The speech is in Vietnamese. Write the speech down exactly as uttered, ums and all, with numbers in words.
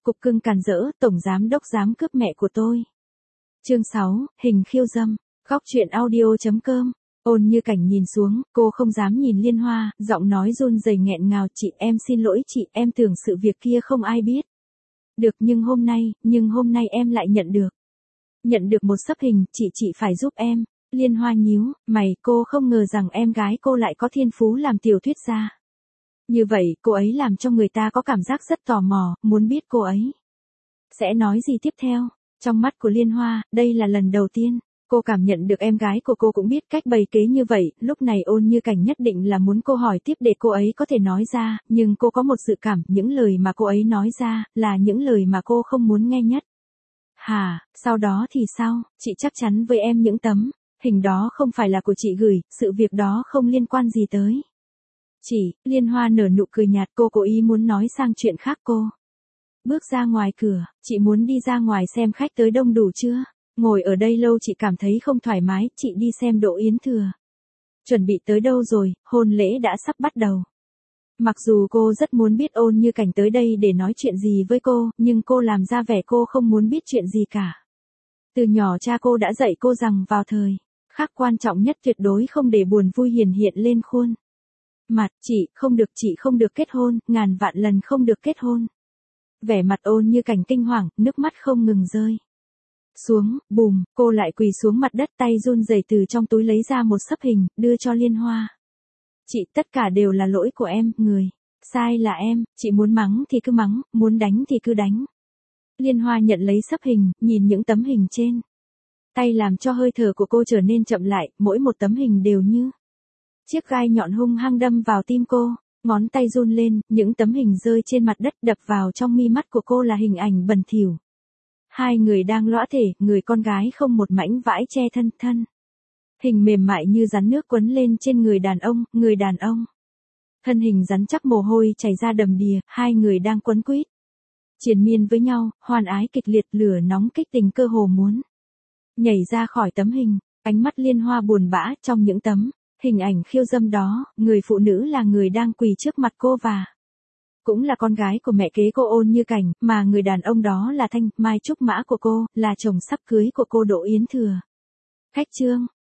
cục cưng càn rỡ, tổng giám đốc dám cướp mẹ của tôi. Chương sáu, hình khiêu dâm. Góc truyện audio chấm com. Ôn Như Cảnh nhìn xuống, cô không dám nhìn Liên Hoa, giọng nói run rẩy nghẹn ngào, chị em xin lỗi chị, em tưởng sự việc kia không ai biết. Được, nhưng hôm nay, nhưng hôm nay em lại nhận được. Nhận được một sấp hình, chị chị phải giúp em. Liên Hoa nhíu mày, cô không ngờ rằng em gái cô lại có thiên phú làm tiểu thuyết gia. Như vậy, cô ấy làm cho người ta có cảm giác rất tò mò, muốn biết cô ấy sẽ nói gì tiếp theo. Trong mắt của Liên Hoa, đây là lần đầu tiên cô cảm nhận được em gái của cô cũng biết cách bày kế như vậy, lúc này Ôn Như Cảnh nhất định là muốn cô hỏi tiếp để cô ấy có thể nói ra, nhưng cô có một dự cảm, những lời mà cô ấy nói ra, là những lời mà cô không muốn nghe nhất. Hả, sau đó thì sao, chị chắc chắn với em những tấm hình đó không phải là của chị gửi, sự việc đó không liên quan gì tới chị. Liên Hoa nở nụ cười nhạt, cô cố ý muốn nói sang chuyện khác. Cô bước ra ngoài cửa, chị muốn đi ra ngoài xem khách tới đông đủ chưa? Ngồi ở đây lâu chị cảm thấy không thoải mái, chị đi xem Đỗ Yến Thừa chuẩn bị tới đâu rồi, hôn lễ đã sắp bắt đầu. Mặc dù cô rất muốn biết Ôn Như Cảnh tới đây để nói chuyện gì với cô, nhưng cô làm ra vẻ cô không muốn biết chuyện gì cả. Từ nhỏ cha cô đã dạy cô rằng vào thời khắc quan trọng nhất tuyệt đối không để buồn vui hiển hiện lên khuôn mặt. Chị, không được, chị không được kết hôn, ngàn vạn lần không được kết hôn. Vẻ mặt Ôn Như Cảnh kinh hoàng, nước mắt không ngừng rơi xuống, bùm, cô lại quỳ xuống mặt đất, tay run rẩy từ trong túi lấy ra một sấp hình, đưa cho Liên Hoa. Chị, tất cả đều là lỗi của em, người sai là em, chị muốn mắng thì cứ mắng, muốn đánh thì cứ đánh. Liên Hoa nhận lấy sấp hình, nhìn những tấm hình trên tay làm cho hơi thở của cô trở nên chậm lại, mỗi một tấm hình đều như chiếc gai nhọn hung hăng đâm vào tim cô. Ngón tay run lên, những tấm hình rơi trên mặt đất, đập vào trong mi mắt của cô là hình ảnh bẩn thỉu. Hai người đang lõa thể, người con gái không một mảnh vải che thân thân. Hình mềm mại như rắn nước quấn lên trên người đàn ông, người đàn ông. Thân hình rắn chắc, mồ hôi chảy ra đầm đìa, hai người đang quấn quýt triền miên với nhau, hoan ái kịch liệt, lửa nóng kích tình cơ hồ muốn nhảy ra khỏi tấm hình. Ánh mắt Liên Hoa buồn bã, trong những tấm hình ảnh khiêu dâm đó, người phụ nữ là người đang quỳ trước mặt cô và cũng là con gái của mẹ kế cô Ôn Như Cảnh, mà người đàn ông đó là Thanh Mai trúc mã của cô, là chồng sắp cưới của cô Đỗ Yến Thừa. Khách trương,